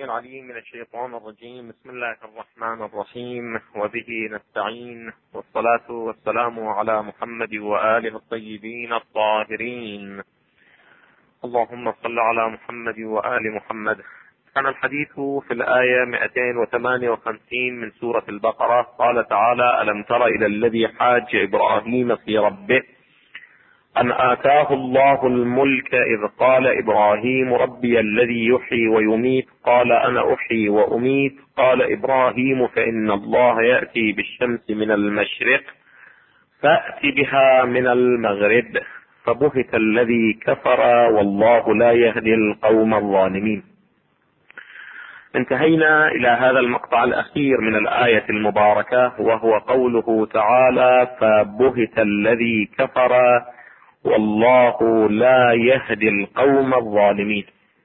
العليم من الشيطان الرجيم. بسم الله الرحمن الرحيم، وبه نستعين، والصلاة والسلام على محمد وآله الطيبين الطاهرين. اللهم صل على محمد وآل محمد. كان الحديث في الآية 258 من سورة البقرة. قال تعالى: ألم تر إلى الذي حاج إبراهيم في ربه أن آتاه الله الملك إذ قال إبراهيم ربي الذي يحيي ويميت قال أنا أحيي وأميت قال إبراهيم فإن الله يأتي بالشمس من المشرق فأت بها من المغرب فبهت الذي كفر والله لا يهدي القوم الظالمين. انتهينا إلى هذا المقطع الأخير من الآية المباركة، وهو قوله تعالى: فبهت الذي كفر والله لا يهدي القوم الظالمين.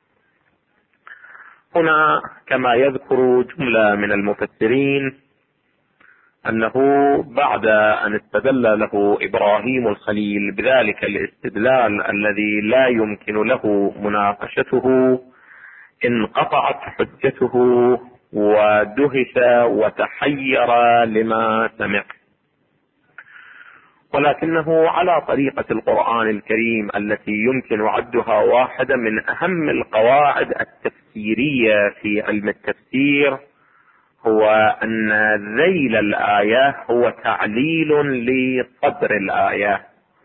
هنا كما يذكر جملة من المفسرين أنه بعد أن استدل له إبراهيم الخليل بذلك الاستدلال الذي لا يمكن له مناقشته، انقطعت حجته ودهش وتحير لما سمع. ولكنه على طريقة القرآن الكريم التي يمكن عدها واحدة من أهم القواعد التفسيرية في علم التفسير، هو أن ذيل الآية هو تعليل لصدر الآية.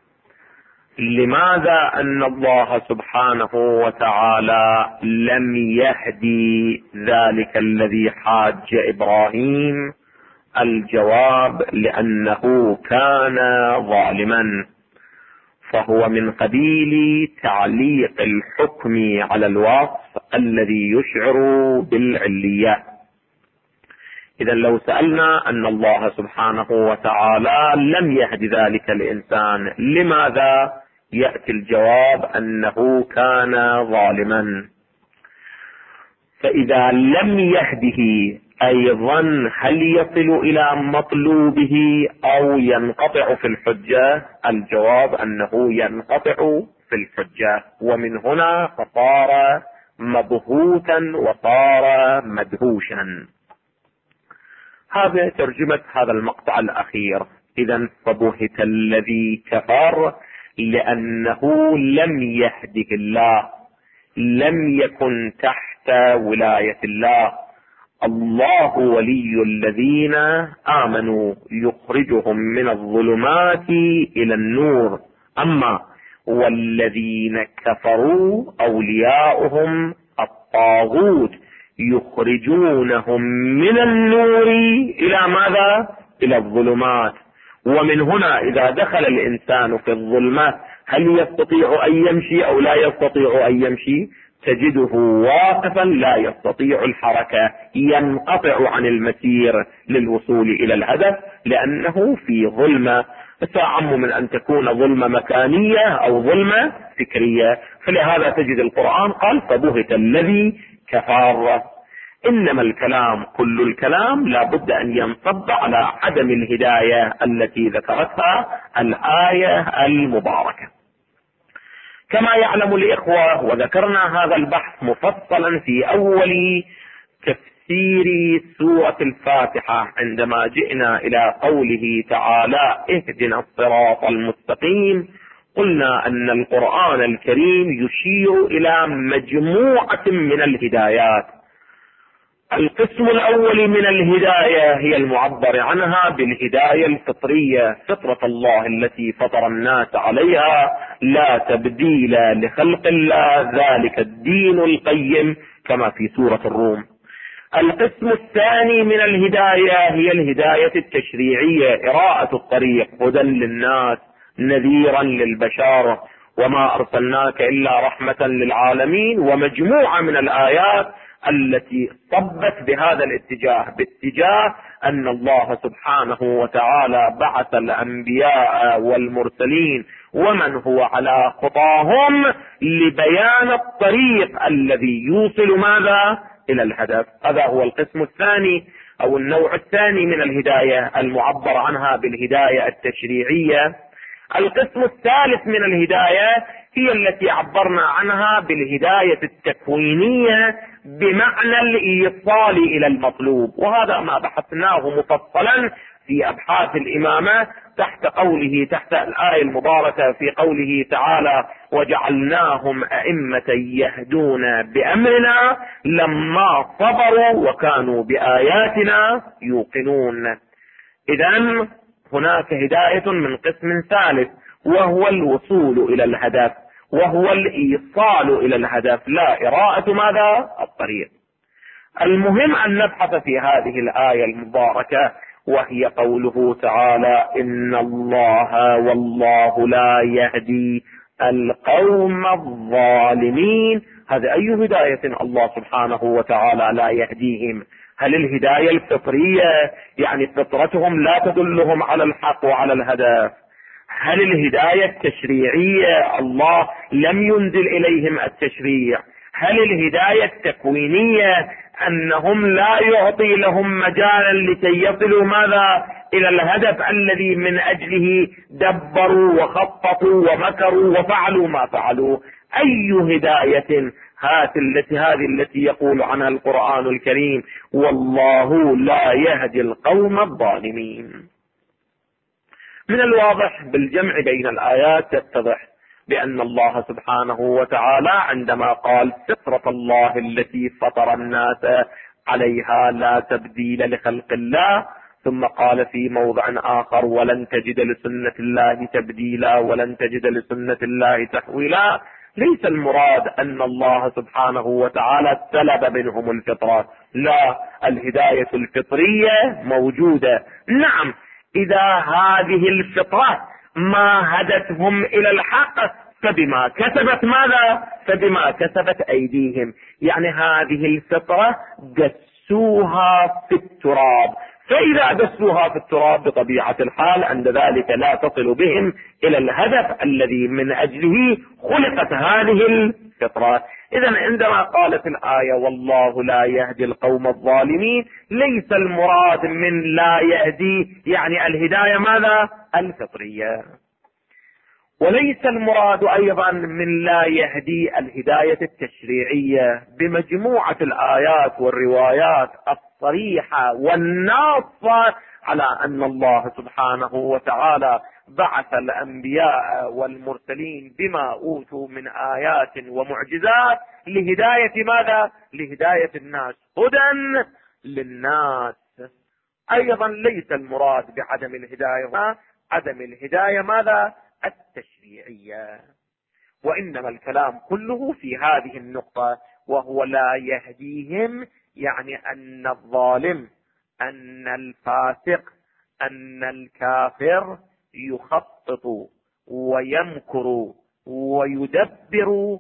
لماذا أن الله سبحانه وتعالى لم يهدي ذلك الذي حاج إبراهيم؟ الجواب: لأنه كان ظالما، فهو من قبيل تعليق الحكم على الوصف الذي يشعر بالعلية. إذا لو سألنا أن الله سبحانه وتعالى لم يهد ذلك الإنسان، لماذا؟ يأتي الجواب أنه كان ظالما. فإذا لم يهده أيضا هل يصل إلى مطلوبه أو ينقطع في الحجة؟ الجواب أنه ينقطع في الحجة، ومن هنا فصار مبهوتا وصار مدهوشا. هذا ترجمة هذا المقطع الأخير. إذا فبهت الذي كفر لأنه لم يهده الله، لم يكن تحت ولاية الله. الله ولي الذين آمنوا يخرجهم من الظلمات إلى النور، أما والذين كفروا أولياؤهم الطاغوت يخرجونهم من النور إلى ماذا؟ إلى الظلمات. ومن هنا إذا دخل الإنسان في الظلمات هل يستطيع أن يمشي أو لا يستطيع أن يمشي؟ تجده واقفا لا يستطيع الحركة، ينقطع عن المسير للوصول إلى الهدف، لأنه في ظلمة تعم من أن تكون ظلمة مكانية أو ظلمة فكرية. فلهذا تجد القرآن قال: فبهت الذي كفر. إنما الكلام، كل الكلام لا بد أن ينصب على عدم الهداية التي ذكرتها الآية المباركة. كما يعلم الإخوة، وذكرنا هذا البحث مفصلا في أول تفسير سورة الفاتحة عندما جئنا إلى قوله تعالى: اهدنا الصراط المستقيم، قلنا أن القرآن الكريم يشير إلى مجموعة من الهدايات. القسم الأول من الهداية هي المعبر عنها بالهداية الفطرية، فطرة الله التي فطر الناس عليها، لا تبديل لخلق الله، ذلك الدين القيم، كما في سورة الروم. القسم الثاني من الهداية هي الهداية التشريعية، إراءة الطريق، هدى للناس، نذيرا للبشر، وما أرسلناك إلا رحمة للعالمين، ومجموعة من الآيات التي صبت بهذا الاتجاه، باتجاه أن الله سبحانه وتعالى بعث الأنبياء والمرسلين ومن هو على خطاهم لبيان الطريق الذي يوصل ماذا؟ إلى الهدف. هذا هو القسم الثاني أو النوع الثاني من الهداية المعبر عنها بالهداية التشريعية. القسم الثالث من الهداية هي التي عبرنا عنها بالهداية التكوينية بمعنى الإيصال إلى المطلوب، وهذا ما بحثناه مفصلا في أبحاث الإمامة تحت الآية المباركة في قوله تعالى: وجعلناهم أئمة يهدون بأمرنا لما صبروا وكانوا بآياتنا يوقنون. إذن هناك هداية من قسم ثالث، وهو الوصول إلى الهدف، وهو الإيصال إلى الهدف، لا إراءة ماذا؟ الطريق. المهم أن نبحث في هذه الآية المباركة، وهي قوله تعالى: إن الله والله لا يهدي القوم الظالمين. هذا أي هداية الله سبحانه وتعالى لا يهديهم؟ هل الهداية الفطرية يعني فطرتهم لا تدلهم على الحق وعلى الهدف؟ هل الهداية التشريعية الله لم ينزل إليهم التشريع؟ هل الهداية التكوينية أنهم لا يعطي لهم مجالا لكي يصلوا ماذا؟ إلى الهدف الذي من أجله دبروا وخططوا ومكروا وفعلوا ما فعلوا؟ أي هداية هذه التي يقول عنها القرآن الكريم: والله لا يهدي القوم الظالمين؟ من الواضح بالجمع بين الآيات يتضح بأن الله سبحانه وتعالى عندما قال: فطرة الله التي فطر الناس عليها لا تبديل لخلق الله، ثم قال في موضع آخر: ولن تجد لسنة الله تبديلا ولن تجد لسنة الله تحويلا. ليس المراد أن الله سبحانه وتعالى سلب منهم الفطرة، لا، الهداية الفطرية موجودة. نعم، إذا هذه الفطرة ما هدتهم إلى الحق فبما كسبت ماذا؟ فبما كسبت أيديهم. يعني هذه الفطرة دسوها في التراب، فإذا دسوها في التراب بطبيعة الحال عند ذلك لا تصل بهم إلى الهدف الذي من أجله خلقت هذه الفطرة. إذن عندما قالت الآية: والله لا يهدي القوم الظالمين، ليس المراد من لا يهدي يعني الهداية ماذا؟ الفطرية. وليس المراد أيضا من لا يهدي الهداية التشريعية بمجموعة الآيات والروايات الصريحة والناصة على أن الله سبحانه وتعالى بعث الأنبياء والمرسلين بما أوتوا من آيات ومعجزات لهداية ماذا؟ لهداية الناس، هدى للناس. أيضا ليس المراد بعدم الهداية عدم الهداية ماذا؟ التشريعية. وإنما الكلام كله في هذه النقطة، وهو لا يهديهم، يعني أن الظالم، أن الفاسق، أن الكافر يخطط ويمكر ويدبر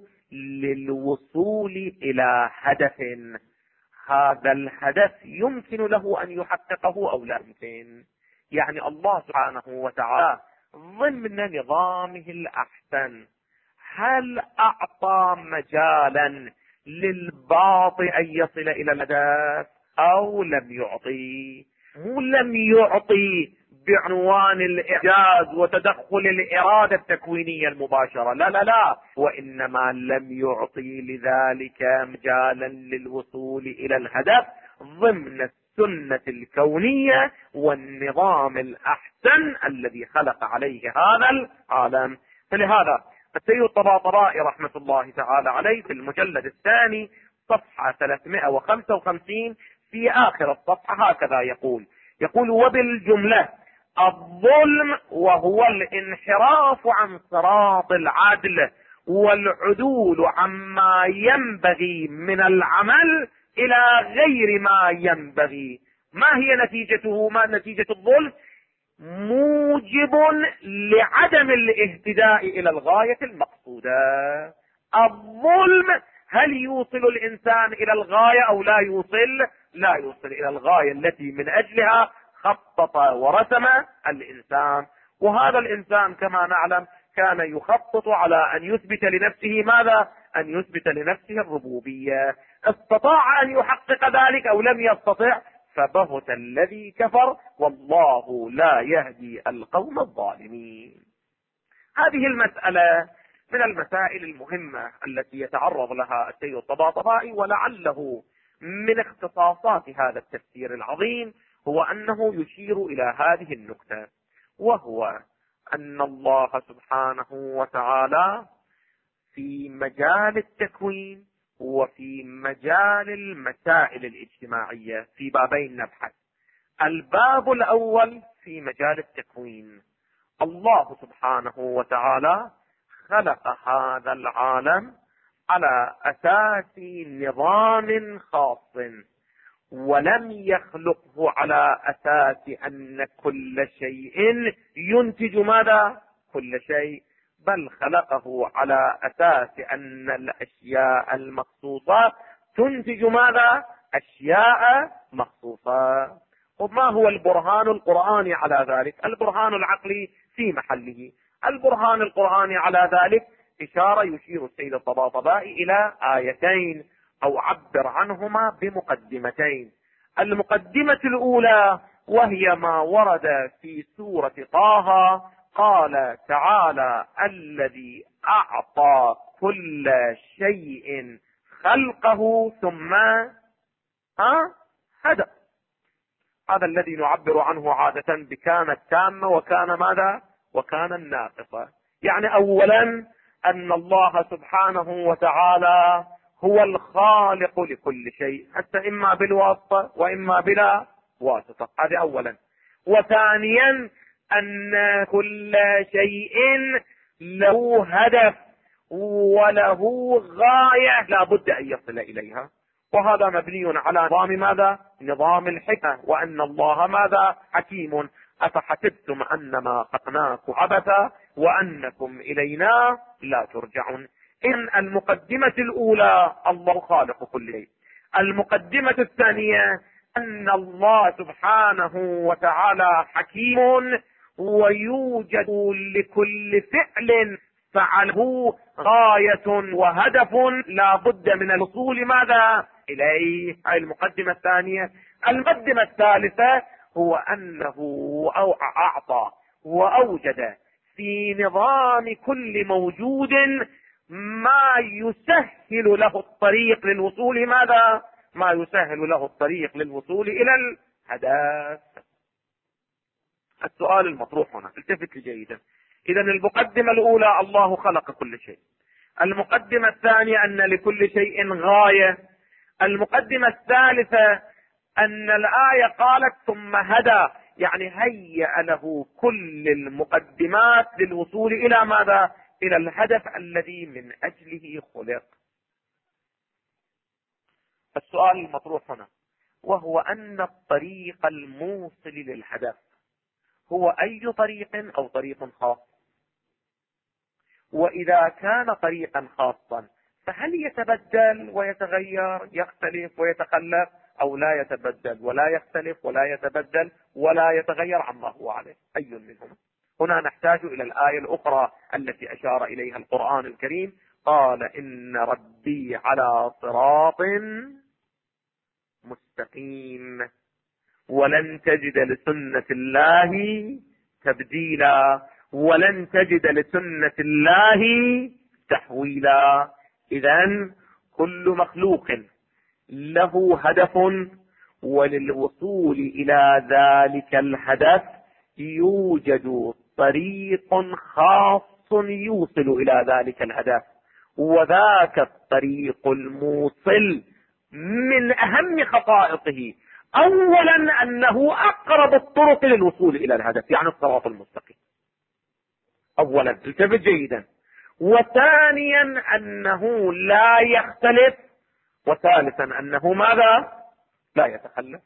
للوصول إلى هدف. هذا الهدف يمكن له أن يحققه أو لا يمكن. يعني الله سبحانه وتعالى ضمن نظامه الأحسن هل أعطى مجالا للباطل أن يصل إلى الهدف أو لم يعطي؟ لم يعطي بعنوان الإعجاز وتدخل الإرادة التكوينية المباشرة، لا لا لا، وإنما لم يعطي لذلك مجالا للوصول إلى الهدف ضمن السنة الكونية والنظام الأحسن الذي خلق عليه هذا العالم. فلهذا السيد الطباطبائي رحمة الله تعالى عليه في المجلد الثاني صفحة 355 في آخر الصفحة هكذا يقول: وبالجملة الظلم وهو الانحراف عن صراط العدل والعدول عما ينبغي من العمل إلى غير ما ينبغي. ما هي نتيجته؟ ما نتيجة الظلم؟ موجب لعدم الاهتداء إلى الغاية المقصودة. الظلم هل يوصل الإنسان إلى الغاية أو لا يوصل؟ لا يوصل إلى الغاية التي من أجلها خطط ورسم الإنسان. وهذا الإنسان كما نعلم كان يخطط على أن يثبت لنفسه ماذا؟ أن يثبت لنفسه الربوبية. استطاع أن يحقق ذلك أو لم يستطع؟ فبهت الذي كفر، والله لا يهدي القوم الظالمين. هذه المسألة من المسائل المهمة التي يتعرض لها السيد الطباطبائي، ولعله من اختصاصات هذا التفسير العظيم، هو أنه يشير إلى هذه النكتة، وهو أن الله سبحانه وتعالى في مجال التكوين وفي مجال المسائل الاجتماعية في بابين نبحث. الباب الأول في مجال التكوين، الله سبحانه وتعالى خلق هذا العالم على أساس نظام خاص، ولم يخلقه على أساس أن كل شيء ينتج ماذا؟ كل شيء، بل خلقه على أساس أن الأشياء المخصوصة تنتج ماذا؟ أشياء مخصوصة. وما هو البرهان القرآني على ذلك؟ البرهان العقلي في محله. البرهان القرآني على ذلك إشارة يشير السيد الطباطبائي إلى آيتين، أو عبر عنهما بمقدمتين. المقدمة الأولى وهي ما ورد في سورة طه، قال تعالى: الذي أعطى كل شيء خلقه ثم هدى. هذا الذي نعبر عنه عادة بكان التامة وكان ماذا؟ وكان الناقصة. يعني أولا أن الله سبحانه وتعالى هو الخالق لكل شيء، حتى إما بالواسطة وإما بلا واسطة، هذا أولا. وثانيا أن كل شيء له هدف وله غاية لا بد أن يصل إليها، وهذا مبني على نظام ماذا؟ نظام الحكمة، وأن الله ماذا؟ حكيم. أفحسبتم أنما خلقناكم عبثا وأنكم إلينا لا ترجعون. إن المقدمة الأولى الله خالق كل شيء. المقدمة الثانية أن الله سبحانه وتعالى حكيم، ويوجد لكل فعل فعله غاية وهدف لا بد من الوصول ماذا؟ إليه. هذه المقدمة الثانية. المقدمة الثالثة هو أنه أعطى وأوجد في نظام كل موجود ما يسهل له الطريق للوصول ماذا؟ ما يسهل له الطريق للوصول إلى الهدف. السؤال المطروح هنا، التفت جيدا. إذا المقدمة الأولى الله خلق كل شيء. المقدمة الثانية أن لكل شيء غاية. المقدمة الثالثة أن الآية قالت ثم هدى، يعني هيأ له كل المقدمات للوصول إلى ماذا؟ إلى الهدف الذي من أجله خلق. السؤال المطروح هنا وهو أن الطريق الموصل للهدف هو أي طريق أو طريق خاص؟ وإذا كان طريقا خاصا فهل يتبدل ويتغير، يختلف ويتخلف، أو لا يتبدل ولا يختلف ولا يتبدل ولا يتغير عما هو عليه؟ أي منهم؟ هنا نحتاج إلى الآية الأخرى التي أشار إليها القرآن الكريم، قال: إن ربي على صراط مستقيم ولن تجد لسنة الله تبديلا ولن تجد لسنة الله تحويلا. إذن كل مخلوق له هدف، وللوصول إلى ذلك الهدف يوجد طريق خاص يوصل إلى ذلك الهدف، وذاك الطريق الموصل من أهم خصائصه أولا أنه أقرب الطرق للوصول إلى الهدف، يعني الصراط المستقيم. أولا التفت جيدا. وثانيا أنه لا يختلف. وثالثا أنه ماذا؟ لا يتخلف.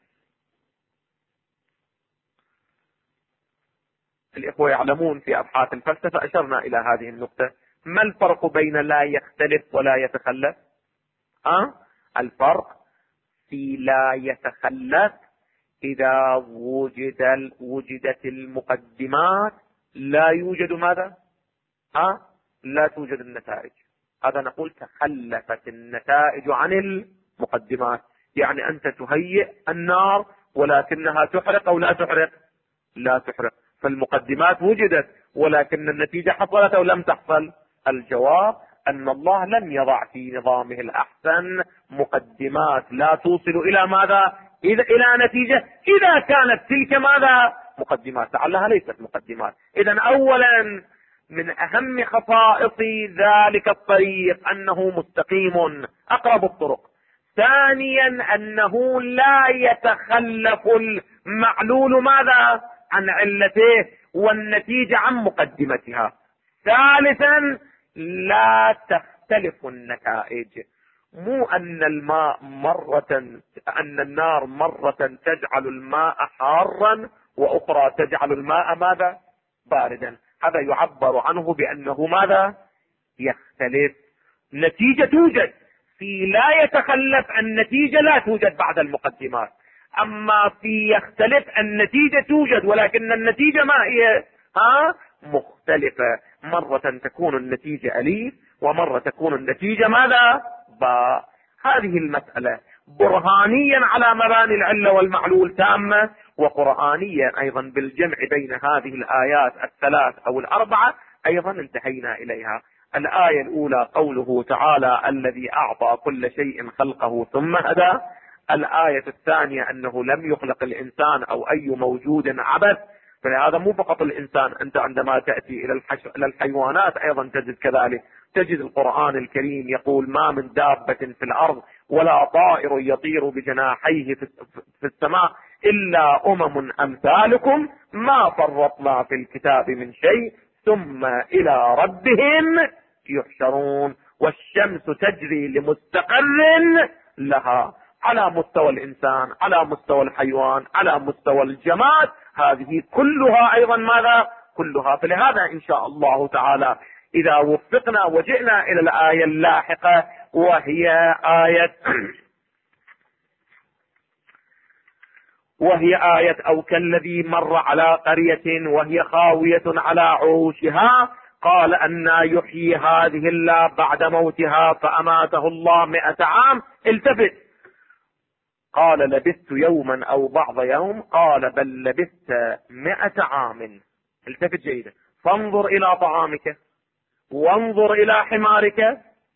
الإخوة يعلمون في أبحاث الفلسفة أشرنا إلى هذه النقطة. ما الفرق بين لا يختلف ولا يتخلف؟ الفرق في لا يتخلف إذا وجدت المقدمات لا يوجد ماذا؟ لا توجد النتائج. هذا نقول تخلفت النتائج عن المقدمات. يعني أنت تهيئ النار ولكنها تحرق أو لا تحرق؟ لا تحرق. فالمقدمات وجدت ولكن النتيجة حصلت أو لم تحصل؟ الجواب أن الله لم يضع في نظامه الأحسن مقدمات لا توصل إلى ماذا؟ إلى نتيجة، إذا كانت تلك ماذا؟ مقدمات، لعلها ليست مقدمات. إذن أولا من أهم خصائص ذلك الطريق أنه مستقيم أقرب الطرق. ثانيا أنه لا يتخلف المعلول ماذا؟ عن علته، والنتيجة عن مقدمتها. ثالثا لا تختلف النتائج، مو أن النار مرة تجعل الماء حارا وأخرى تجعل الماء ماذا؟ باردا. هذا يعبر عنه بأنه ماذا؟ يختلف. نتيجة توجد، في لا يتخلف النتيجة لا توجد بعد المقدمات. أما في يختلف النتيجة توجد، ولكن النتيجة ما هي؟ مختلفة. مرة تكون النتيجة أليف، ومرة تكون النتيجة ماذا؟ باء. هذه المسألة برهانيا على مباني العلة والمعلول تامة، وقرآنيا أيضا بالجمع بين هذه الآيات الثلاث أو الأربعة أيضا انتهينا إليها. الآية الأولى قوله تعالى الذي أعطى كل شيء خلقه ثم هدى. الآية الثانية أنه لم يخلق الإنسان أو أي موجود عبث. فلهذا مو فقط الإنسان، أنت عندما تأتي إلى الحيوانات أيضا تجد كذلك. تجد القرآن الكريم يقول ما من دابة في الأرض ولا طائر يطير بجناحيه في السماء إلا أمم أمثالكم ما فرطنا في الكتاب من شيء ثم إلى ربهم يحشرون. والشمس تجري لمستقر لها، على مستوى الإنسان، على مستوى الحيوان، على مستوى الجماد، هذه كلها أيضا ماذا؟ كلها. فلهذا إن شاء الله تعالى إذا وفقنا وجئنا إلى الآية اللاحقة وهي آية أو كالذي مر على قرية وهي خاوية على عروشها قال أنى يحيي هذه الله بعد موتها فأماته الله 100 عام. التفت، قال لبثت يوما أو بعض يوم، قال بل لبثت 100 عام. التفت جيدا، فانظر إلى طعامك، وانظر إلى حمارك،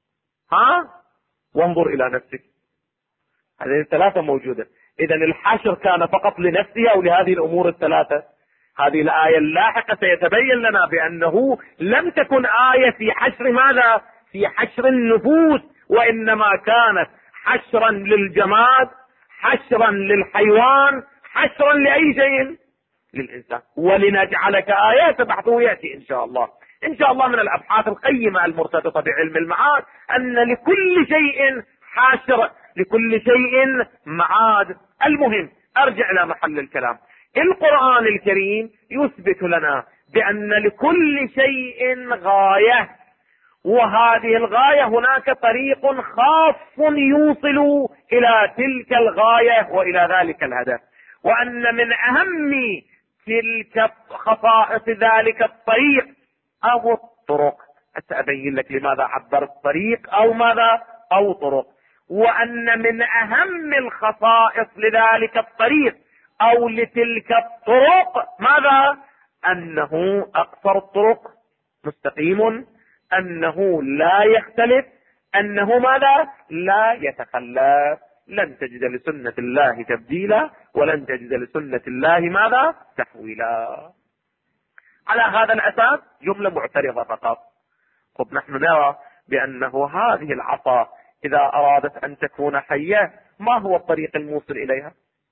وانظر إلى نفسك. هذه الثلاثة موجودة. إذن الحشر كان فقط لنفسه أو لهذه الأمور الثلاثة؟ هذه الآية اللاحقة سيتبين لنا بأنه لم تكن آية في حشر ماذا؟ في حشر النفوس، وإنما كانت حشرا للجماد، حشرا للحيوان، حشرا لأي شيء؟ للإنسان. ولنجعلك آيات بحثه يأتي إن شاء الله. إن شاء الله من الأبحاث القيمة المرتبطة بعلم المعاد أن لكل شيء حاشر، لكل شيء معاد. المهم أرجع إلى محل الكلام. القرآن الكريم يثبت لنا بأن لكل شيء غاية، وهذه الغاية هناك طريق خاص يوصل إلى تلك الغاية وإلى ذلك الهدف، وأن من أهم تلك خصائص ذلك الطريق أو الطرق، سأبين لك لماذا عبرت طريق أو ماذا أو طرق، وأن من أهم الخصائص لذلك الطريق أو لتلك الطرق ماذا؟ أنه أقصر الطرق، مستقيم، أنه لا يختلف، أنه ماذا؟ لا يتخلف. لن تجد لسنة الله تبديلا، ولن تجد لسنة الله ماذا؟ تحويلا. على هذا الأساس جملة معترضة فقط. طب نحن نرى بأنه هذه العصا إذا أرادت أن تكون حية ما هو الطريق الموصل إليها؟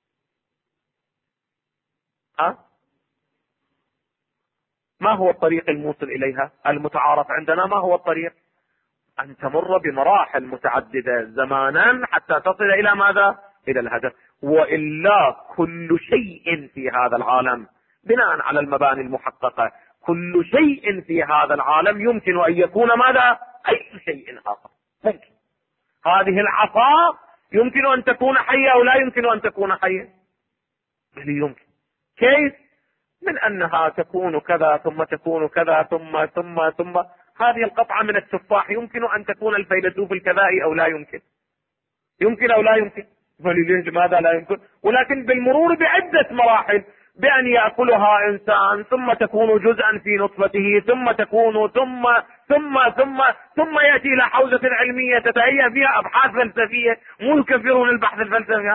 ما هو الطريق الموصل إليها؟ المتعارف عندنا ما هو الطريق؟ أن تمر بمراحل متعددة زمانا حتى تصل إلى ماذا؟ إلى الهدف. وإلا كل شيء في هذا العالم بناء على المباني المحققة، كل شيء في هذا العالم يمكن أن يكون ماذا؟ أي شيء آخر ممكن. هذه العصا يمكن أن تكون حية أو لا يمكن أن تكون حية؟ بل يمكن. كيف؟ من أنها تكون كذا ثم تكون كذا ثم هذه القطعة من التفاح يمكن أن تكون الفيلسوف الكذائي أو لا يمكن؟ يمكن أو لا يمكن؟ لماذا لا يمكن؟ ولكن بالمرور بعدة مراحل، بأن يأكلها إنسان ثم تكون جزءا في نطفته ثم تكون ثم يأتي إلى حوزة علمية تتهيأ فيها أبحاث فلسفية. مو يكفرون البحث الفلسفي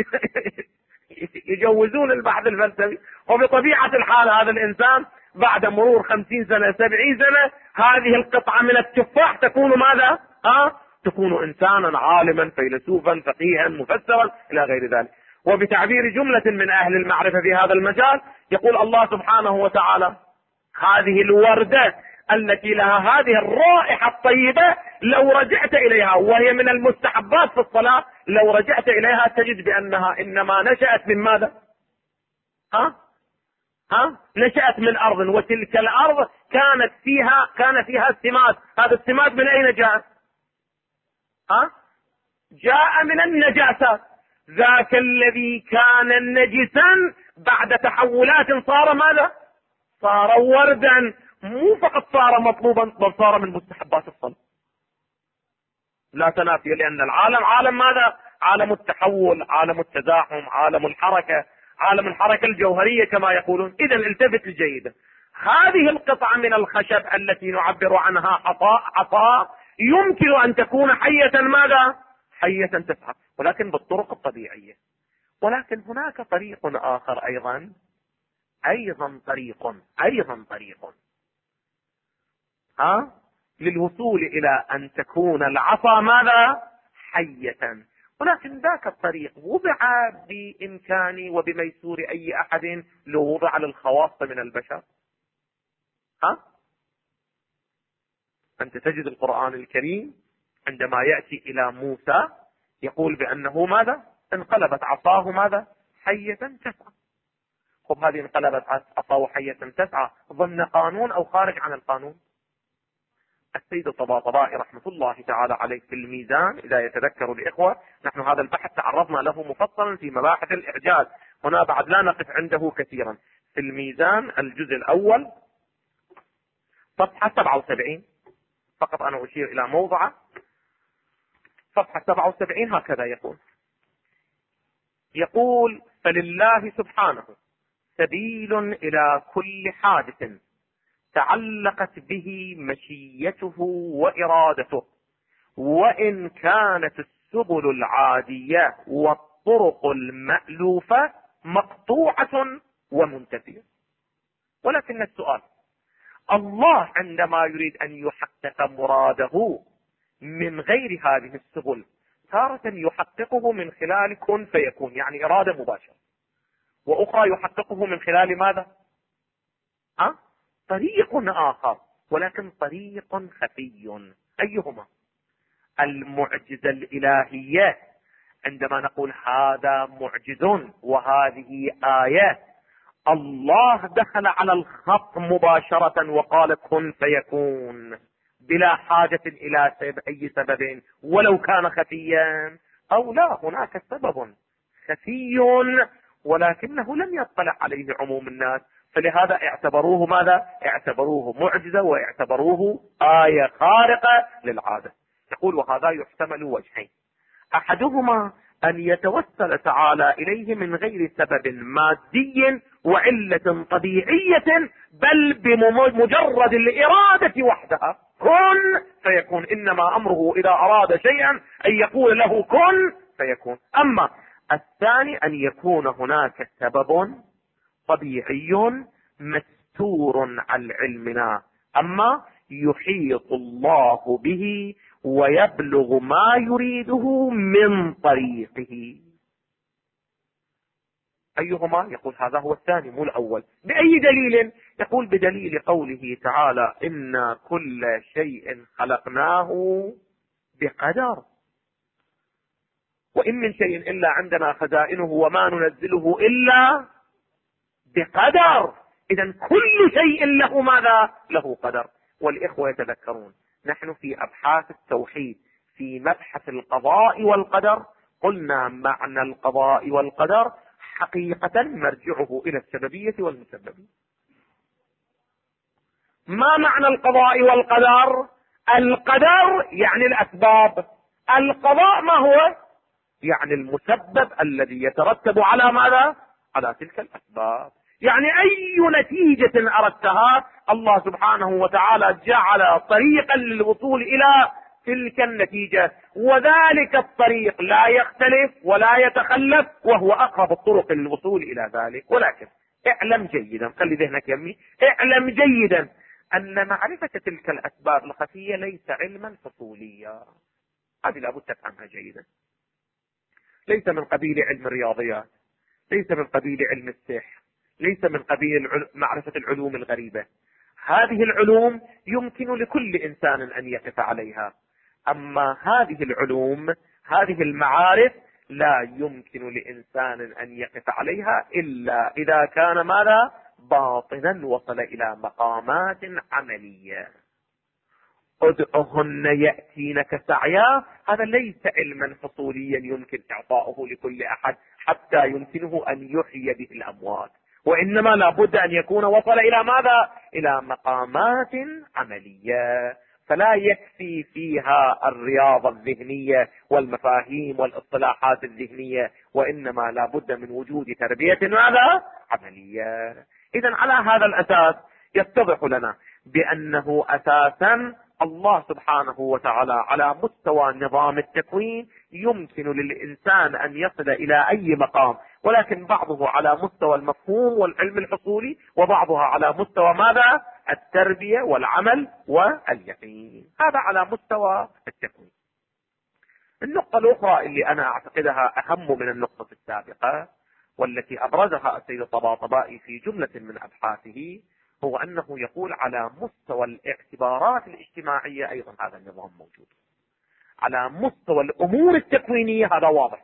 يجوزون البحث الفلسفي. وبطبيعة الحال هذا الإنسان بعد مرور 50 سنة 70 سنة هذه القطعة من التفاح تكون ماذا؟ تكون إنسانا عالما فيلسوفا فقيها مفسرا إلى غير ذلك. وبتعبير جملة من أهل المعرفة في هذا المجال يقول الله سبحانه وتعالى: هذه الوردة التي لها هذه الرائحة الطيبة لو رجعت إليها، وهي من المستحبات في الصلاة، لو رجعت إليها تجد بأنها إنما نشأت من ماذا؟ نشأت من أرض، وتلك الأرض كان فيها السمات. هذا السمات من أين جاءت؟ جاء من النجاسات. ذاك الذي كان نجسا بعد تحولات صار ماذا؟ صار وردا. مو فقط صار مطلوبا، بل صار من مستحبات الصلاة. لا تنافي، لأن العالم عالم ماذا؟ عالم التحول، عالم التزاحم، عالم الحركة، عالم الحركة الجوهرية كما يقولون. إذا التفت جيدا، هذه القطعة من الخشب التي نعبر عنها عطاء يمكن أن تكون حية ماذا؟ حية تسعى، ولكن بالطرق الطبيعية. ولكن هناك طريق آخر أيضا طريق للوصول إلى أن تكون العصا ماذا؟ حية. ولكن ذاك الطريق وضع بإمكان وبميسور أي أحد لو وضع للخواص من البشر. أنت تجد القرآن الكريم عندما يأتي إلى موسى يقول بأنه ماذا؟ انقلبت عصاه ماذا؟ حية تسعى. خب هذه انقلبت عصاه حية تسعى ضمن قانون أو خارج عن القانون؟ السيد الطباطبائي رحمة الله تعالى عليه في الميزان، إذا يتذكر الإخوة، نحن هذا البحث تعرضنا له مفصلا في مباحث الإعجاز، هنا بعد لا نقف عنده كثيرا. في الميزان الجزء الأول صفحة 77، فقط أنا أشير إلى موضع صفحة 77 هكذا يقول: فلله سبحانه سبيل إلى كل حادث تعلقت به مشيته وإرادته، وإن كانت السبل العادية والطرق المألوفة مقطوعة ومنتفية. ولكن السؤال: الله عندما يريد أن يحقق مراده من غير هذه السبل تارة يحققه من خلال كن فيكون، يعني إرادة مباشرة، وأخرى يحققه من خلال ماذا؟ طريق آخر، ولكن طريق خفي. أيهما؟ المعجزة الإلهية، عندما نقول هذا معجز وهذه آية، الله دخل على الخط مباشرة وقال كن فيكون بلا حاجة إلى أي سبب ولو كان خفيا أو لا. هناك سبب خفي ولكنه لم يطلع عليه عموم الناس، فلهذا اعتبروه ماذا؟ اعتبروه معجزة واعتبروه آية خارقة للعادة. يقول: وهذا يحتمل وجهين: أحدهما أن يتوسل تعالى إليه من غير سبب مادي وعلة طبيعية، بل بمجرد الإرادة وحدها، كن فيكون. إنما أمره إذا أراد شيئا أن يقول له كن فيكون. أما الثاني أن يكون هناك سبب طبيعي مستور عن علمنا، أما يحيط الله به ويبلغ ما يريده من طريقه. أيهما؟ يقول هذا هو الثاني مو الأول. بأي دليل؟ يقول بدليل قوله تعالى: إنا كل شيء خلقناه بقدر، وإن من شيء إلا عندنا خزائنه وما ننزله إلا بقدر. إذن كل شيء له ماذا؟ له قدر. والإخوة يتذكرون نحن في أبحاث التوحيد في مبحث القضاء والقدر قلنا معنى القضاء والقدر حقيقة مرجعه إلى السببية والمسببية. ما معنى القضاء والقدر؟ القدر يعني الأسباب، القضاء ما هو؟ يعني المسبب الذي يترتب على ماذا؟ على تلك الأسباب. يعني أي نتيجة أردتها الله سبحانه وتعالى جعل طريقا للوصول إلى تلك النتيجة، وذلك الطريق لا يختلف ولا يتخلف، وهو أقرب الطرق للوصول إلى ذلك. ولكن اعلم جيدا، خلي ذهنك يمي، اعلم جيدا أن معرفة تلك الأسباب الخفية ليس علما فصوليا. هذه لابد تفهمها جيدا. ليس من قبيل علم الرياضيات، ليس من قبيل علم السحر، ليس من قبيل معرفة العلوم الغريبة. هذه العلوم يمكن لكل إنسان أن يقف عليها، أما هذه العلوم، هذه المعارف، لا يمكن لإنسان أن يقف عليها إلا إذا كان ماذا؟ باطنا، وصل إلى مقامات عملية. ادعهن يأتينك سعيا، هذا ليس علما فصوليا يمكن إعطاؤه لكل أحد حتى يمكنه أن يحيي به الأموات، وإنما لابد أن يكون وصل إلى ماذا؟ إلى مقامات عملية. فلا يكفي فيها الرياضة الذهنية والمفاهيم والاصطلاحات الذهنية، وإنما لابد من وجود تربية ماذا؟ عملية. إذن على هذا الأساس يتضح لنا بأنه أساسا الله سبحانه وتعالى على مستوى نظام التكوين يمكن للإنسان أن يصل إلى أي مقام، ولكن بعضه على مستوى المفهوم والعلم الحصولي، وبعضها على مستوى ماذا؟ التربية والعمل واليقين. هذا على مستوى التكوين. النقطة الأخرى اللي أنا أعتقدها أهم من النقطة السابقة، والتي أبرزها السيد الطباطبائي في جملة من أبحاثه، هو أنه يقول على مستوى الاعتبارات الاجتماعية أيضا هذا النظام موجود. على مستوى الأمور التكوينية هذا واضح.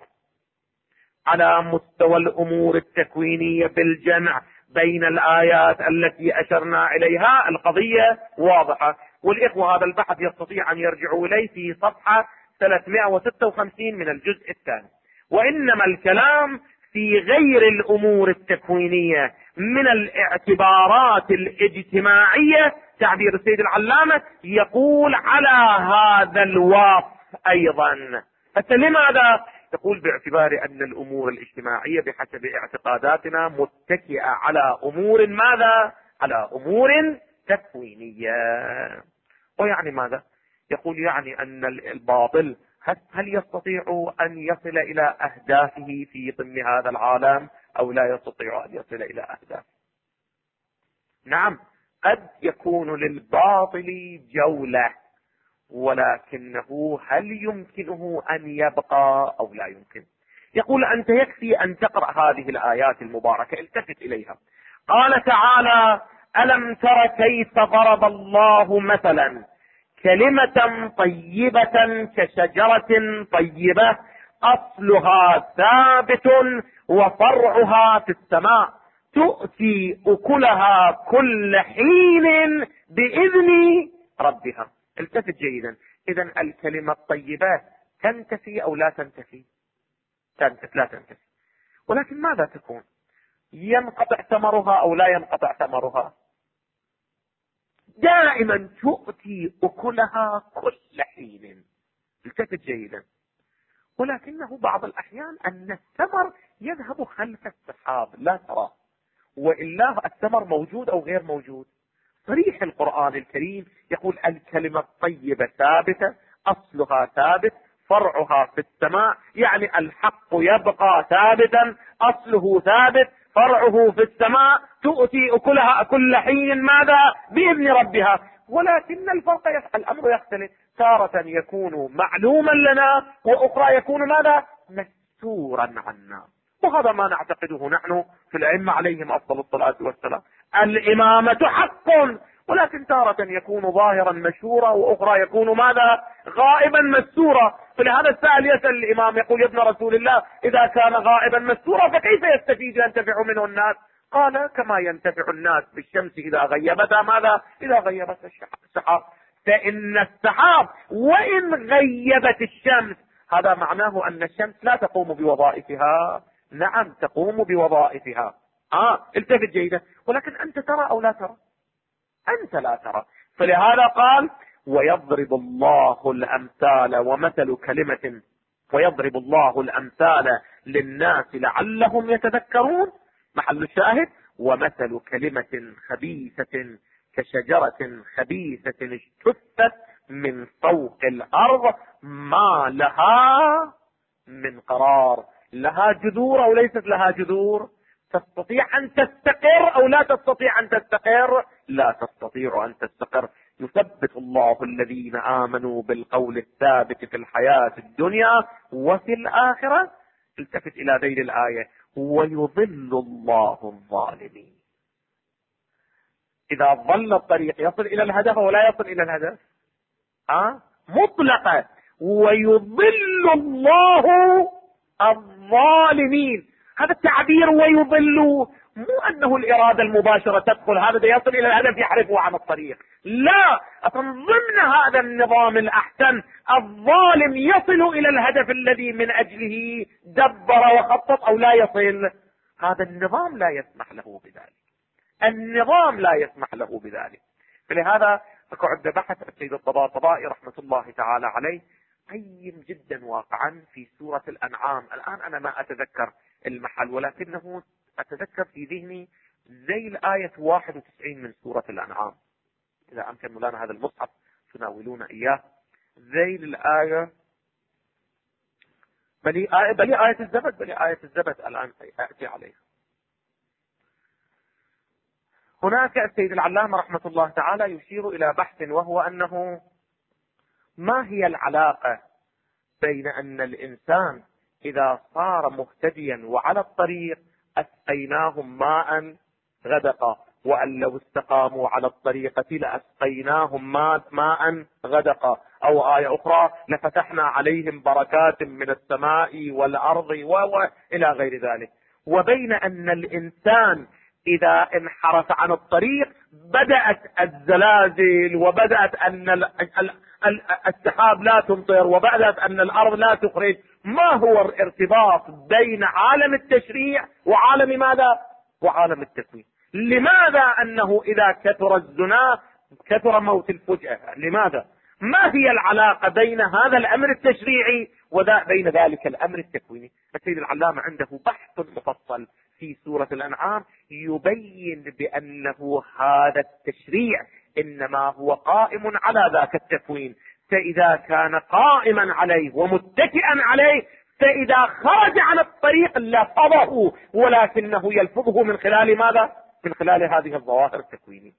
على مستوى الأمور التكوينية بالجمع بين الآيات التي أشرنا إليها القضية واضحة. والإخوة هذا البحث يستطيع أن يرجعوا إليه في صفحة 356 من الجزء الثاني. وإنما الكلام في غير الأمور التكوينية من الاعتبارات الاجتماعية، تعبير السيد العلامة يقول على هذا الوصف أيضا. لماذا؟ يقول باعتبار أن الأمور الاجتماعية بحسب اعتقاداتنا متكئة على أمور ماذا؟ على أمور تكوينية. ويعني ماذا؟ يقول يعني أن الباطل هل يستطيع أن يصل إلى أهدافه في ضمن هذا العالم أو لا يستطيع أن يصل إلى أهدافه؟ نعم، قد يكون للباطل جولة، ولكنه هل يمكنه أن يبقى أو لا يمكن؟ يقول أنت يكفي أن تقرأ هذه الآيات المباركة، التفت إليها. قال تعالى: ألم تر كيف ضرب الله مثلا كلمة طيبة كشجرة طيبة أصلها ثابت وفرعها في السماء تؤتي أكلها كل حين بإذن ربها. التفت جيدا. إذن الكلمة الطيبة تنتفي أو لا تنتفي؟ لا تنتفي. ولكن ماذا تكون؟ ينقطع ثمرها أو لا ينقطع ثمرها؟ دائما تؤتي أكلها كل حين. التفت جيدا. ولكنه بعض الأحيان أن الثمر يذهب خلف السحاب لا تراه، وإلا الثمر موجود أو غير موجود. صريح القرآن الكريم يقول الكلمة الطيبة ثابتة، أصلها ثابت، فرعها في السماء، يعني الحق يبقى ثابتا، أصله ثابت، فرعه في السماء، تؤتي أكلها كل حين ماذا؟ بإذن ربها. ولكن الفرق الأمر يختلف، تارة يكون معلوما لنا، وأخرى يكون ماذا؟ مستورا عنا. وهذا ما نعتقده نحن في الأئمة عليهم أفضل الصلاة والسلام. الإمامة حق، ولكن تارة يكون ظاهرا مشهورا، وأخرى يكون ماذا؟ غائبا مستورا. فلهذا السائل يسأل الإمام يقول: يا ابن رسول الله، إذا كان غائبا مستورا فكيف يستفيد ينتفع منه الناس؟ قال: كما ينتفع الناس بالشمس إذا غيبتها ماذا؟ إذا غيبت السحاب. فإن السحاب وإن غيبت الشمس هذا معناه أن الشمس لا تقوم بوظائفها. نعم تقوم بوظائفها. التفت جيدا. ولكن أنت ترى أو لا ترى؟ أنت لا ترى. فلهذا قال: ويضرب الله الأمثال ومثل كلمة، ويضرب الله الأمثال للناس لعلهم يتذكرون. محل الشاهد: ومثل كلمة خبيثة كشجرة خبيثة اجتثت من فوق الأرض ما لها من قرار. لها جذور أو ليست لها جذور؟ تستطيع أن تستقر أو لا تستطيع أن تستقر؟ لا تستطيع أن تستقر. يثبت الله الذين آمنوا بالقول الثابت في الحياة الدنيا وفي الآخرة. التفت إلى ذيل الآية: ويضل الله الظالمين. إذا ضل الطريق يصل إلى الهدف ولا يصل إلى الهدف؟ مطلقة. ويضل الله الظالمين. هذا التعبير ويضل مو أنه الإرادة المباشرة تدخل هذا يصل إلى الهدف يحرفه عن الطريق، لا، ضمن هذا النظام الأحسن الظالم يصل إلى الهدف الذي من أجله دبر وخطط أو لا يصل. هذا النظام لا يسمح له بذلك، النظام لا يسمح له بذلك. فلهذا فقعد بحث السيد الطباطبائي رحمة الله تعالى عليه قيم جدا واقعا في سورة الأنعام. الآن أنا ما أتذكر المحل، ولكنه أتذكر في ذهني زي الآية 91 من سورة الأنعام. إذا أمكن مولانا هذا المصحف تناولون إياه. زي الآية بلي آية الزبد الآن أأتي عليها. هناك السيد العلامة رحمة الله تعالى يشير إلى بحث، وهو أنه ما هي العلاقة بين أن الإنسان إذا صار مهتديا وعلى الطريق أسقيناهم ماء غدقا، وأن لو استقاموا على الطريقة لأسقيناهم ماء غدقا، أو آية أخرى لفتحنا عليهم بركات من السماء والأرض وإلى غير ذلك. وبين أن الإنسان إذا انحرف عن الطريق بدأت الزلازل، وبدأت أن السحاب لا تمطر، وبدأت أن الأرض لا تخرج. ما هو الارتباط بين عالم التشريع وعالم ماذا؟ وعالم التكوين. لماذا أنه إذا كثر الزنا كثر موت الفجأة؟ لماذا؟ ما هي العلاقة بين هذا الأمر التشريعي وبين ذلك الأمر التكويني؟ السيد العلامة عنده بحث مفصل في سورة الأنعام يبين بأنه هذا التشريع إنما هو قائم على ذاك التكوين. فإذا كان قائما عليه ومتكئا عليه، فإذا خرج عن الطريق لفظه، ولكنه يلفظه من خلال ماذا؟ من خلال هذه الظواهر التكوينية.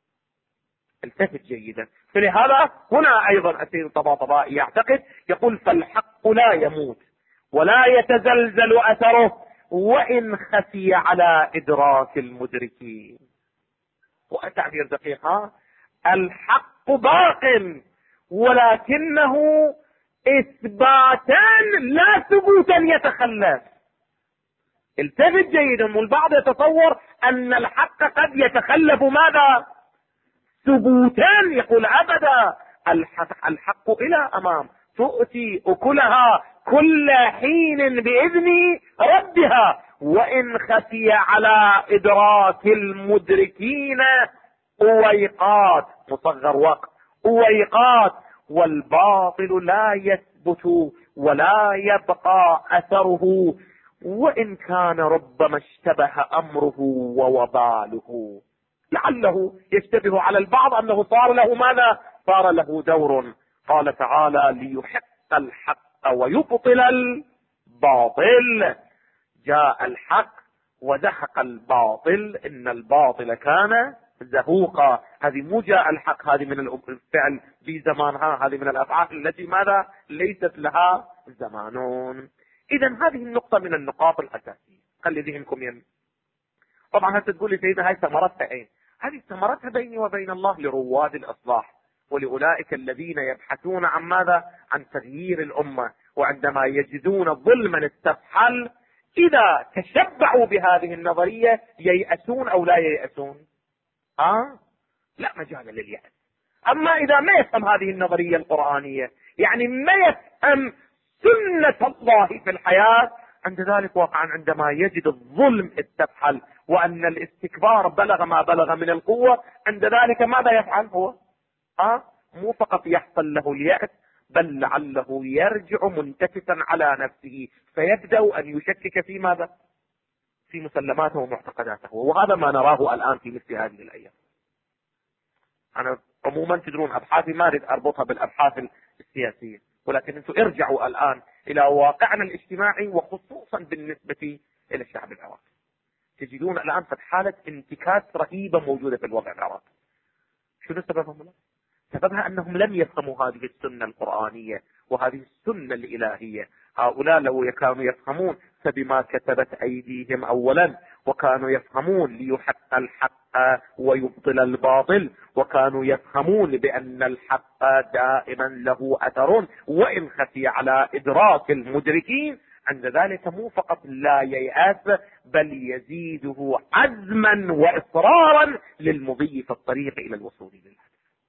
التفت جيدا. فلهذا هنا أيضا السيد الطباطبائي يعتقد، يقول: فالحق لا يموت ولا يتزلزل أثره وإن خفي على إدراك المدركين. وتعبير دقيق، الحق باق ولكنه إثباتا لا ثبوتا يتخلف. التفت جيدا. والبعض يتصور أن الحق قد يتخلف ماذا؟ ثبوتان. يقول أبدا، الحق إلى أمام، تؤتي أكلها كل حين بإذن ربها، وإن خفي على إدراك المدركين أويقات، مصغر وقت، أويقات، والباطل لا يثبت ولا يبقى أثره، وإن كان ربما اشتبه أمره ووباله. لعله يشتبه على البعض أنه صار له ماذا؟ صار له دور. قال تعالى: ليحق الحق ويبطل الباطل. جاء الحق وزهق الباطل، إن الباطل كان زهوقا. هذه مو جاء الحق، هذه من الفعل في زمانها، هذه من الأفعال التي ماذا؟ ليست لها زمانون. إذا هذه النقطة من النقاط الأساسية، خلي ذهنكم يم. طبعا هسه تقول لي سيدنا هاي ثمرتها اين؟ هذه ثمرتها بيني وبين الله لرواد الإصلاح ولأولئك الذين يبحثون عن ماذا؟ عن تغيير الأمة. وعندما يجدون ظلما استفحل، إذا تشبعوا بهذه النظرية ييأسون أو لا ييأسون؟ لا مجال لليأس. أما إذا ما يفهم هذه النظرية القرآنية، يعني ما يفهم سنة الله في الحياة، عند ذلك واقعا عندما يجد الظلم استفحل وأن الاستكبار بلغ ما بلغ من القوة، عند ذلك ماذا يفعل هو؟ مو فقط يحصل له اليأس، بل لعله يرجع منتكسا على نفسه، فيبدأ أن يشكك في ماذا؟ في مسلماته ومعتقداته، وهذا ما نراه الآن في مثل هذه الأيام. أنا عموما تدرون أبحاثي ما أريد أربطها بالأبحاث السياسية، ولكن أنتم ارجعوا الآن إلى واقعنا الاجتماعي وخصوصا بالنسبة إلى الشعب العراقي، تجدون الآن قد حالة انتكاس رهيبة موجودة في الوضع العراقي. شنو سببهم؟ سببها أنهم لم يفهموا هذه السنة القرآنية وهذه السنة الإلهية. هؤلاء لو كانوا يفهمون فبما كتبت أيديهم أولا، وكانوا يفهمون ليحق الحق ويبطل الباطل، وكانوا يفهمون بأن الحق دائما له أثر وإن خفي على إدراك المدركين، عند ذلك مو فقط لا ييأس بل يزيده عزما وإصرارا للمضي في الطريق إلى الوصول للهدف.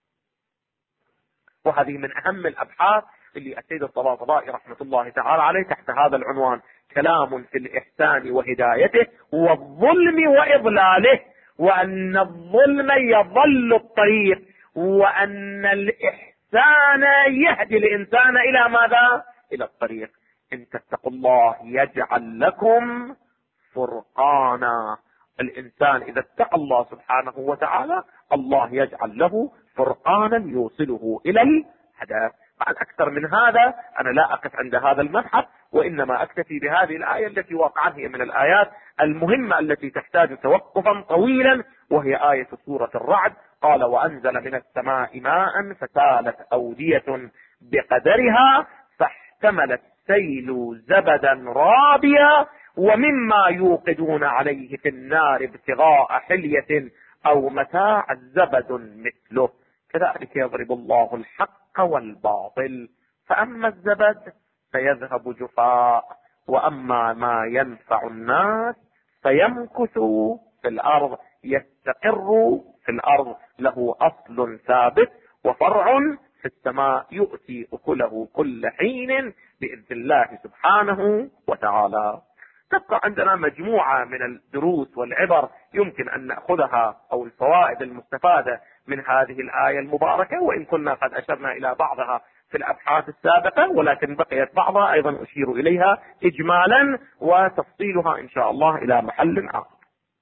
وهذه من أهم الأبحاث اللي السيد الطباطبائي رحمة الله تعالى عليه تحت هذا العنوان: كلام في الإحسان وهدايته والظلم وإضلاله، وأن الظلم يضل الطريق، وأن الإحسان يهدي الإنسان إلى ماذا؟ إلى الطريق. إن تتقوا الله يجعل لكم فرقانا. الإنسان إذا اتقى الله سبحانه وتعالى الله يجعل له فرقانا يوصله إلى الهدف. بعد أكثر من هذا أنا لا أقف عند هذا المبحث، وإنما أكتفي بهذه الآية التي واقعا هي من الآيات المهمة التي تحتاج توقفا طويلا، وهي آية سورة الرعد: قال وأنزل من السماء ماء فسالت أودية بقدرها فاحتمل السيل زبدا رابيا ومما يوقدون عليه في النار ابتغاء حلية أو متاع زبد مثله كذلك يضرب الله الحق والباطل فأما الزبد فيذهب جفاء وأما ما ينفع الناس فيمكث في الأرض يستقر في الأرض له أصل ثابت وفرع في السماء يؤتي أكله كل حين بإذن الله سبحانه وتعالى. تبقى عندنا مجموعة من الدروس والعبر يمكن أن نأخذها أو الفوائد المستفادة من هذه الآية المباركة، وإن كنا قد أشرنا إلى بعضها في الأبحاث السابقة، ولكن بقيت بعضها أيضا أشير إليها إجمالا وتفصيلها إن شاء الله إلى محل آخر.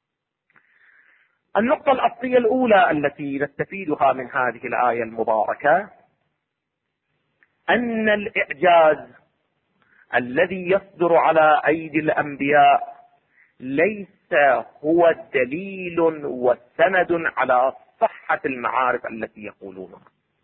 النقطة الأصلية الأولى التي نستفيدها من هذه الآية المباركة أن الإعجاز الذي يصدر على أيدي الأنبياء ليس هو دليل وسند على صحة المعارف التي يقولونها.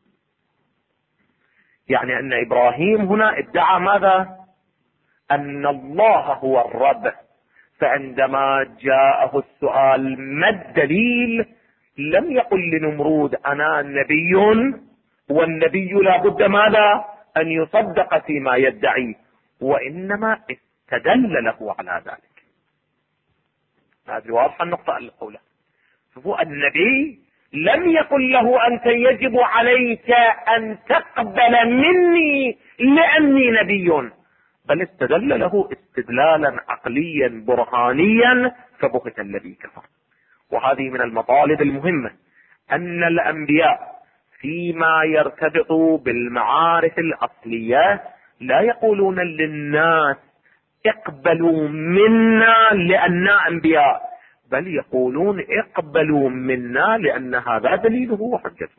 يعني أن إبراهيم هنا ادعى ماذا؟ أن الله هو الرب، فعندما جاءه السؤال ما الدليل لم يقل لنمرود أنا نبي، والنبي لا بد ماذا؟ أن يصدق فيما يدعي، وإنما استدل له على ذلك. هذه واضحة النقطة الأولى. شوفوا، النبي لم يقل له أنت يجب عليك أن تقبل مني لأني نبي، بل استدل له استدلالا عقليا برهانيا فبهت الذي كفر. وهذه من المطالب المهمة أن الأنبياء فيما يرتبط بالمعارف الأصلية لا يقولون للناس اقبلوا منا لأننا أنبياء، بل يقولون اقبلوا منا لأن هذا دليله وحجته.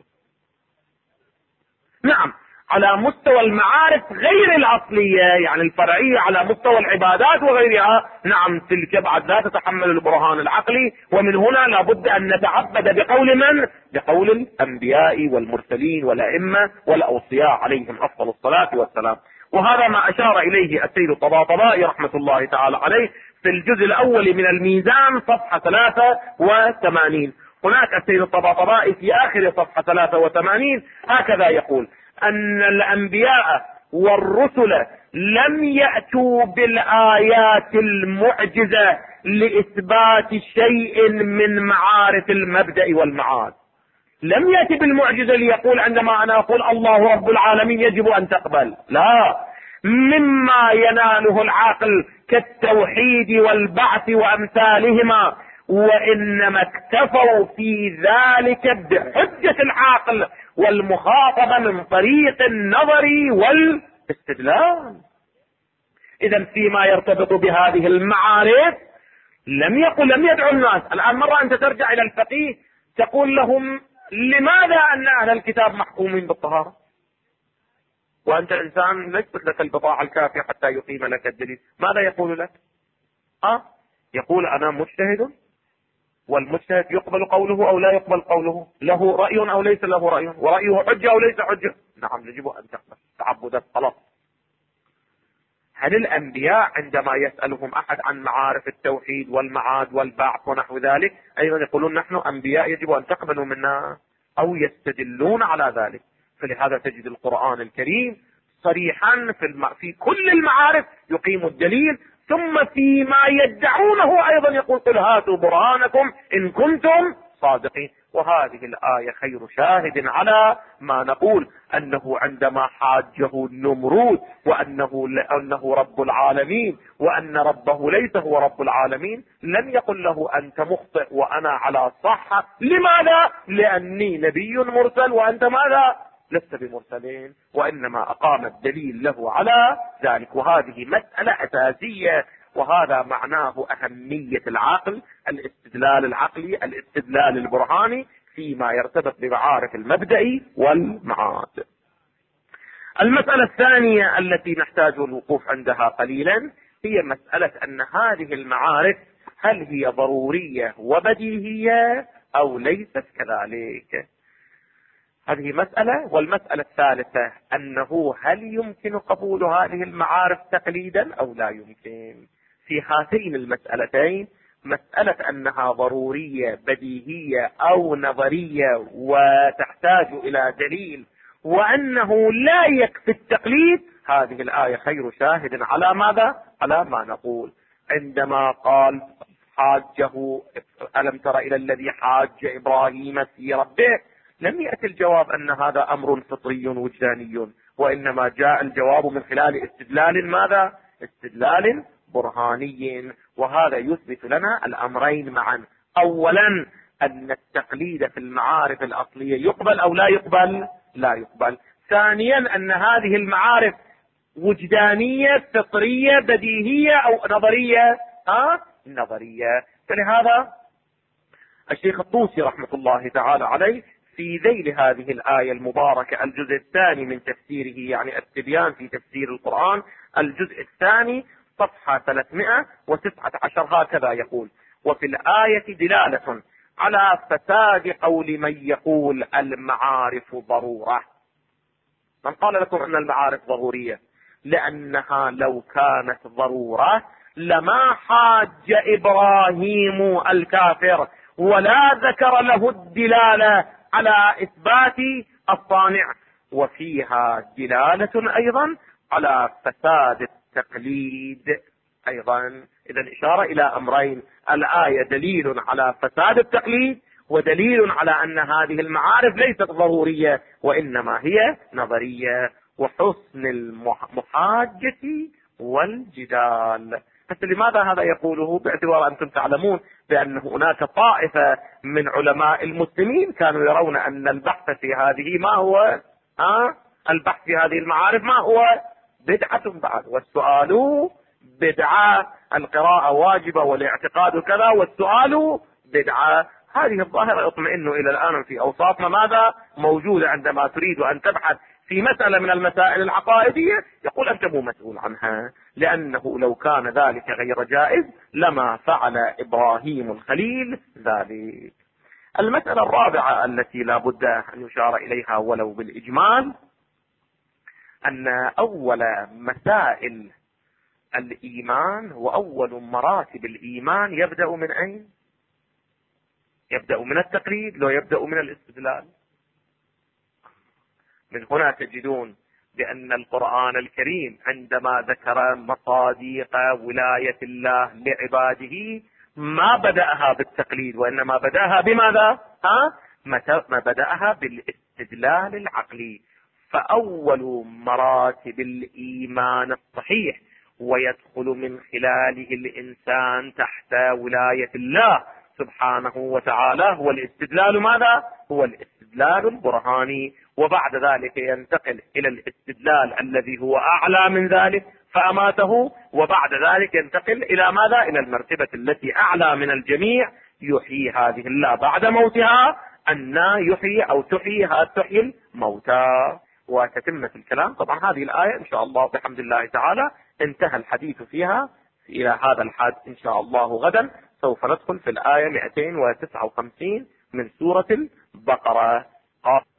نعم، على مستوى المعارف غير الأصلية يعني الفرعية، على مستوى العبادات وغيرها، نعم تلك بعد لا تتحمل البرهان العقلي، ومن هنا لابد أن نتعبد بقول من؟ بقول الأنبياء والمرسلين والأئمة والأوصياء عليهم أفضل الصلاة والسلام. وهذا ما أشار إليه السيد الطباطبائي رحمة الله تعالى عليه في الجزء الأول من الميزان صفحة 83. هناك السيد الطباطبائي في آخر صفحة 83 هكذا يقول: أن الأنبياء والرسل لم يأتوا بالآيات المعجزة لإثبات شيء من معارف المبدأ والمعاد. لم يأتي بالمعجزة ليقول عندما أنا أقول الله رب العالمين يجب أن تقبل، لا، مما يناله العقل كالتوحيد والبعث وأمثالهما، وإنما اكتفوا في ذلك بحجة العقل والمخاطبة من طريق النظر والاستدلال. إذا فيما يرتبط بهذه المعارف لم يدعو الناس. الآن مرة أنت ترجع إلى الفقيه تقول لهم لماذا أن أهل الكتاب محكومين بالطهارة وأنت إنسان ليست لك البضاعة الكافية حتى يقيم لك الدليل؟ ماذا يقول لك؟ يقول أنا مجتهد، والمجتهد يقبل قوله أو لا يقبل قوله، له رأي أو ليس له رأي، ورأيه حجة أو ليس حجة. نعم يجب أن تقبل تعبدا خلاص. هل الأنبياء عندما يسألهم أحد عن معارف التوحيد والمعاد والبعث ونحو ذلك أيضا يقولون نحن أنبياء يجب أن تقبلوا منا، أو يستدلون على ذلك؟ فلهذا تجد القرآن الكريم صريحا في كل المعارف يقيم الدليل، ثم فيما يدعونه أيضا يقول قل هاتوا برهانكم إن كنتم صادقين. وهذه الآية خير شاهد على ما نقول، أنه عندما حاجه النمرود وأنه رب العالمين وأن ربه ليس هو رب العالمين، لم يقل له أنت مخطئ وأنا على صحة. لماذا؟ لأني نبي مرسل وأنت ماذا؟ لست بمرسلين. وإنما أقام الدليل له على ذلك. وهذه مسألة أساسية، وهذا معناه أهمية العقل، الاستدلال العقلي، الاستدلال البرهاني فيما يرتبط بمعارف المبدأ والمعاد. المسألة الثانية التي نحتاج الوقوف عندها قليلا هي مسألة أن هذه المعارف هل هي ضرورية وبديهية أو ليست كذلك؟ هذه مسألة. والمسألة الثالثة أنه هل يمكن قبول هذه المعارف تقليدا أو لا يمكن؟ في هاتين المسألتين، مسألة أنها ضرورية بديهية أو نظرية وتحتاج إلى دليل، وأنه لا يكفي التقليد، هذه الآية خير شاهد على ماذا؟ على ما نقول. عندما قال حاجه ألم تر إلى الذي حاج إبراهيم في ربه، لم يأتي الجواب أن هذا أمر فطري وجداني، وإنما جاء الجواب من خلال استدلال ماذا؟ استدلال برهاني. وهذا يثبت لنا الأمرين معا. أولا أن التقليد في المعارف الأصلية يقبل أو لا يقبل؟ لا يقبل. ثانيا أن هذه المعارف وجدانية فطرية بديهية أو نظرية؟ نظرية. فلهذا الشيخ الطوسي رحمة الله تعالى عليه في ذيل هذه الآية المباركة الجزء الثاني من تفسيره، يعني التبيان في تفسير القرآن الجزء الثاني صفحة 319 هكذا يقول: وفي الآية دلالة على فساد قول من يقول المعارف ضرورة. من قال لكم أن المعارف ضرورية؟ لأنها لو كانت ضرورة لما حاج إبراهيم الكافر ولا ذكر له الدلالة على إثبات الصانع. وفيها دلالة أيضا على فساد التقليد أيضا. إذا إشارة إلى أمرين: الآية دليل على فساد التقليد، ودليل على أن هذه المعارف ليست ضرورية وإنما هي نظرية. وحسن المحاجة والجدال. بس لماذا هذا يقوله؟ باعتبار أنتم تعلمون بأن هناك طائفة من علماء المسلمين كانوا يرون أن البحث في هذه ما هو البحث في هذه المعارف ما هو؟ بدعة بعد. والسؤال بدعة، القراءة واجبة والاعتقاد كذا والسؤال بدعة. هذه الظاهرة يطمئن إلى الآن في أوساطنا ماذا موجودة. عندما تريد أن تبحث في مسألة من المسائل العقائدية يقول أنت مو مسؤول عنها، لأنه لو كان ذلك غير جائز لما فعل إبراهيم الخليل ذلك. المسألة الرابعة التي لا بد أن يشار إليها ولو بالإجمال، أن أول مسائل الإيمان وأول مراتب الإيمان يبدأ من أين؟ يبدأ من التقليد لو يبدأ من الاستدلال. من هنا تجدون بأن القرآن الكريم عندما ذكر مصادق ولاية الله لعباده ما بدأها بالتقليد وإنما بدأها بماذا؟ ما بدأها بالاستدلال العقلي. فأول مراتب الإيمان الصحيح ويدخل من خلاله الإنسان تحت ولاية الله سبحانه وتعالى هو الاستدلال ماذا؟ هو الاستدلال البرهاني. وبعد ذلك ينتقل إلى الاستدلال الذي هو أعلى من ذلك، فأماته، وبعد ذلك ينتقل إلى ماذا؟ إلى المرتبة التي أعلى من الجميع، يحيي هذه الله بعد موتها، أن يحيي أو تحيي الموتى. وتتمة الكلام طبعا هذه الآية إن شاء الله بحمد الله تعالى انتهى الحديث فيها إلى هذا الحد. إن شاء الله غدا سوف ندخل في الآية 259 من سورة البقرة.